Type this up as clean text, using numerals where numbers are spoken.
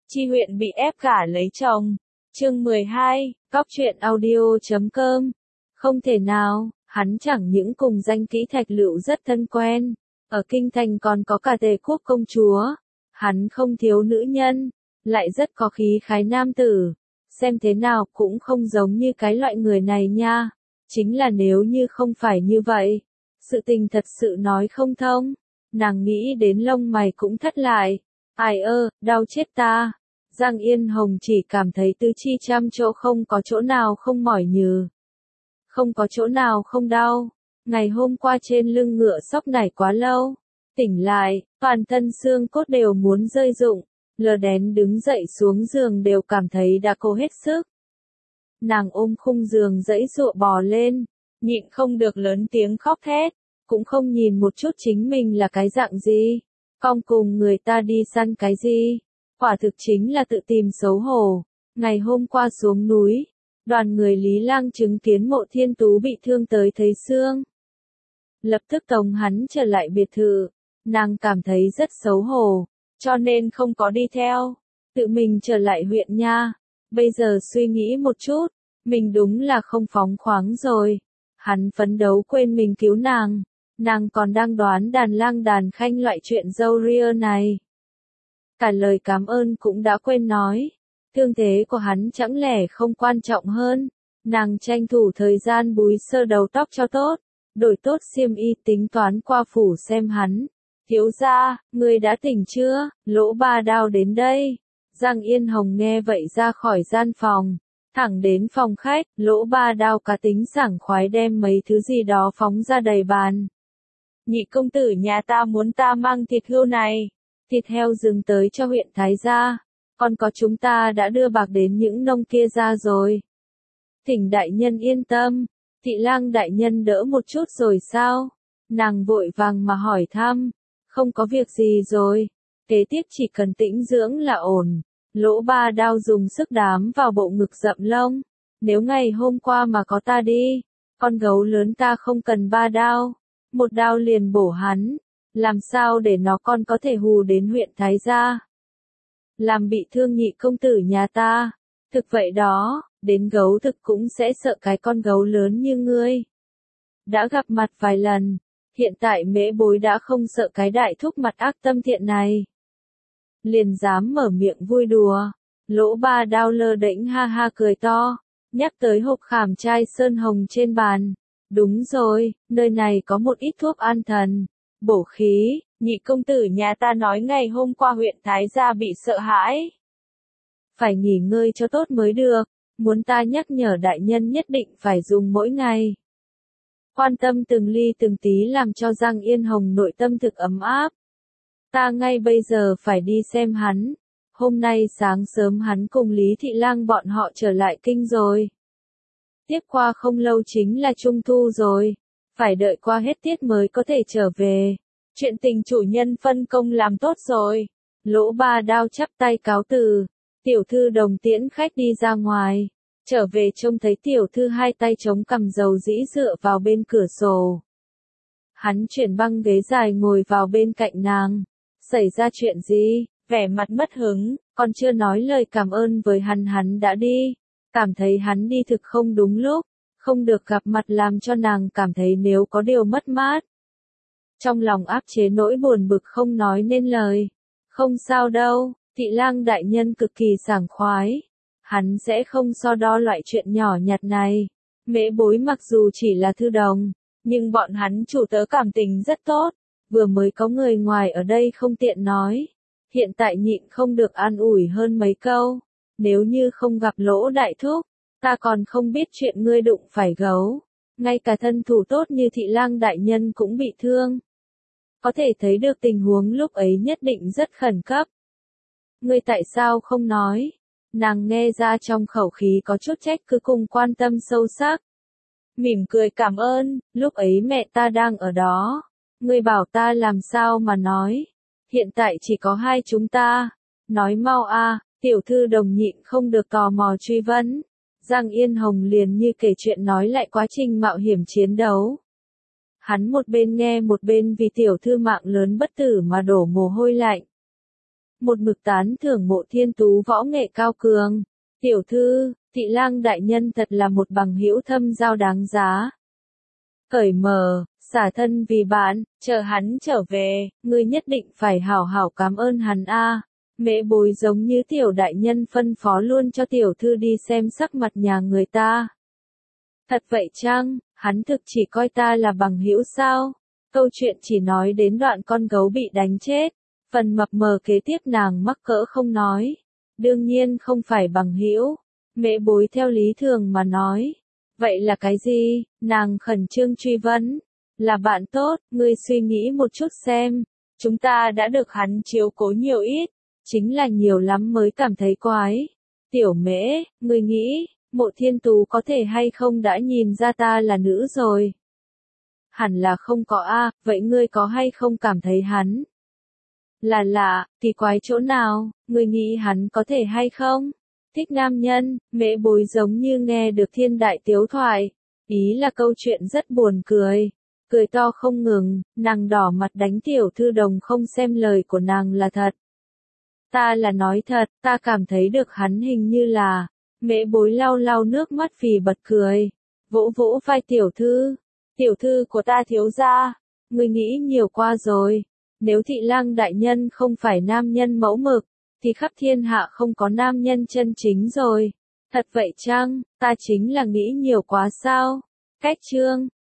Chi Huyện bị ép gả lấy chồng. Chương 12, Cóc truyện audio.com. Không thể nào, hắn chẳng những cùng danh kỹ Thạch Lựu rất thân quen, ở kinh thành còn có cả Tề quốc công chúa, hắn không thiếu nữ nhân, lại rất có khí khái nam tử, xem thế nào cũng không giống như cái loại người này nha. Chính là nếu như không phải như vậy, sự tình thật sự nói không thông. Nàng nghĩ đến lông mày cũng thắt lại. Ai ơ, đau chết ta. Giang Yên Hồng chỉ cảm thấy tứ chi trăm chỗ không có chỗ nào không mỏi nhừ. Không có chỗ nào không đau. Ngày hôm qua trên lưng ngựa sóc nảy quá lâu. Tỉnh lại, toàn thân xương cốt đều muốn rơi rụng. Lờ đén đứng dậy xuống giường đều cảm thấy đã cố hết sức. Nàng ôm khung giường giãy giụa bò lên, nhịn không được lớn tiếng khóc thét, cũng không nhìn một chút chính mình là cái dạng gì, cong cùng người ta đi săn cái gì, quả thực chính là tự tìm xấu hổ. Ngày hôm qua xuống núi, đoàn người Lý Lang chứng kiến Mộ Thiên Tú bị thương tới thấy xương. Lập tức tống hắn trở lại biệt thự, nàng cảm thấy rất xấu hổ, cho nên không có đi theo, tự mình trở lại huyện nha. Bây giờ suy nghĩ một chút, mình đúng là không phóng khoáng rồi. Hắn phấn đấu quên mình cứu nàng còn đang đoán đàn lang đàn khanh loại chuyện dâu ria này. Cả lời cảm ơn cũng đã quên nói. Thương thế của hắn chẳng lẽ không quan trọng hơn. Nàng tranh thủ thời gian búi sơ đầu tóc cho tốt, đổi tốt xiêm y tính toán qua phủ xem hắn. Thiếu gia, người đã tỉnh chưa? Lỗ Ba Đao đến đây. Giang Yên Hồng nghe vậy ra khỏi gian phòng, thẳng đến phòng khách. Lỗ Ba Đao cá tính sảng khoái đem mấy thứ gì đó phóng ra đầy bàn. Nhị công tử nhà ta muốn ta mang thịt hươu này, thịt heo rừng tới cho huyện Thái gia, còn có chúng ta đã đưa bạc đến những nông kia ra rồi. Thỉnh đại nhân yên tâm, Thị Lang đại nhân đỡ một chút rồi sao? Nàng vội vàng mà hỏi thăm, không có việc gì rồi, kế tiếp chỉ cần tĩnh dưỡng là ổn. Lỗ Ba Đao dùng sức đám vào bộ ngực rậm lông. Nếu ngày hôm qua mà có ta đi, con gấu lớn ta không cần 3 đao, một đao liền bổ hắn. Làm sao để nó con có thể hù đến huyện Thái gia? Làm bị thương nhị công tử nhà ta. Thực vậy đó, đến gấu thực cũng sẽ sợ cái con gấu lớn như ngươi. Đã gặp mặt vài lần, hiện tại Mễ Bối đã không sợ cái đại thúc mặt ác tâm thiện này. Liền dám mở miệng vui đùa. Lỗ Ba Đao lơ đễnh ha ha cười to, nhắc tới hộp khảm trai sơn hồng trên bàn. Đúng rồi, nơi này có một ít thuốc an thần, bổ khí. Nhị công tử nhà ta nói ngày hôm qua huyện Thái gia bị sợ hãi, phải nghỉ ngơi cho tốt mới được, muốn ta nhắc nhở đại nhân nhất định phải dùng mỗi ngày. Quan tâm từng ly từng tí làm cho Giang Yên Hồng nội tâm thực ấm áp. Ta ngay bây giờ phải đi xem hắn. Hôm nay sáng sớm hắn cùng Lý Thị Lang bọn họ trở lại kinh rồi. Tiếp qua không lâu chính là Trung Thu rồi. Phải đợi qua hết tiết mới có thể trở về. Chuyện tình chủ nhân phân công làm tốt rồi. Lỗ Ba Đao chắp tay cáo từ. Tiểu thư Đồng tiễn khách đi ra ngoài. Trở về trông thấy tiểu thư hai tay chống cằm dầu dĩ dựa vào bên cửa sổ. Hắn chuyển băng ghế dài ngồi vào bên cạnh nàng. Xảy ra chuyện gì? Vẻ mặt mất hứng, còn chưa nói lời cảm ơn với hắn đã đi. Cảm thấy hắn đi thực không đúng lúc, không được gặp mặt làm cho nàng cảm thấy nếu có điều mất mát. Trong lòng áp chế nỗi buồn bực không nói nên lời. Không sao đâu, Thị Lang đại nhân cực kỳ sảng khoái. Hắn sẽ không so đo loại chuyện nhỏ nhặt này. Mễ Bối mặc dù chỉ là thư đồng, nhưng bọn hắn chủ tớ cảm tình rất tốt. Vừa mới có người ngoài ở đây không tiện nói. Hiện tại nhịn không được an ủi hơn mấy câu. Nếu như không gặp Lỗ đại thúc, ta còn không biết chuyện ngươi đụng phải gấu. Ngay cả thân thủ tốt như Thị Lang đại nhân cũng bị thương. Có thể thấy được tình huống lúc ấy nhất định rất khẩn cấp. Ngươi tại sao không nói? Nàng nghe ra trong khẩu khí có chút trách cứ cùng quan tâm sâu sắc. Mỉm cười cảm ơn, lúc ấy mẹ ta đang ở đó. Ngươi bảo ta làm sao mà nói. Hiện tại chỉ có hai chúng ta. Nói mau a. Tiểu thư Đồng nhịn không được tò mò truy vấn. Giang Yên Hồng liền như kể chuyện nói lại quá trình mạo hiểm chiến đấu. Hắn một bên nghe một bên vì tiểu thư mạng lớn bất tử mà đổ mồ hôi lạnh. một mực tán thưởng Mộ Thiên Tú võ nghệ cao cường. Tiểu thư, Thị Lang đại nhân thật là một bằng hữu thâm giao đáng giá. Cởi mở, xả thân vì bạn, chờ hắn trở về, ngươi nhất định phải hảo hảo cảm ơn hắn a. Mễ Bối giống như tiểu đại nhân phân phó luôn cho tiểu thư đi xem sắc mặt nhà người ta. Thật vậy chăng, hắn thực chỉ coi ta là bằng hữu sao? Câu chuyện chỉ nói đến đoạn con gấu bị đánh chết, phần mập mờ kế tiếp nàng mắc cỡ không nói. Đương nhiên không phải bằng hữu. Mễ Bối theo lý thường mà nói. Vậy là cái gì? Nàng khẩn trương truy vấn. Là bạn tốt, ngươi suy nghĩ một chút xem. Chúng ta đã được hắn chiếu cố nhiều ít, chính là nhiều lắm mới cảm thấy quái. Tiểu Mễ, ngươi nghĩ, Mộ Thiên Tú có thể hay không đã nhìn ra ta là nữ rồi? Hẳn là không có a, vậy ngươi có hay không cảm thấy hắn là lạ, kỳ quái chỗ nào, ngươi nghĩ hắn có thể hay không thích nam nhân? Mễ Bối giống như nghe được thiên đại tiếu thoại, ý là câu chuyện rất buồn cười, cười to không ngừng, nàng đỏ mặt đánh tiểu thư đồng không xem lời của nàng là thật. Ta là nói thật, ta cảm thấy được hắn hình như là, Mễ Bối lau lau nước mắt phì bật cười, vỗ vỗ vai tiểu thư của ta thiếu gia, ngươi nghĩ nhiều quá rồi, nếu Thị Lang đại nhân không phải nam nhân mẫu mực, thì khắp thiên hạ không có nam nhân chân chính rồi. Thật vậy chăng, ta chính là nghĩ nhiều quá sao? Cách chương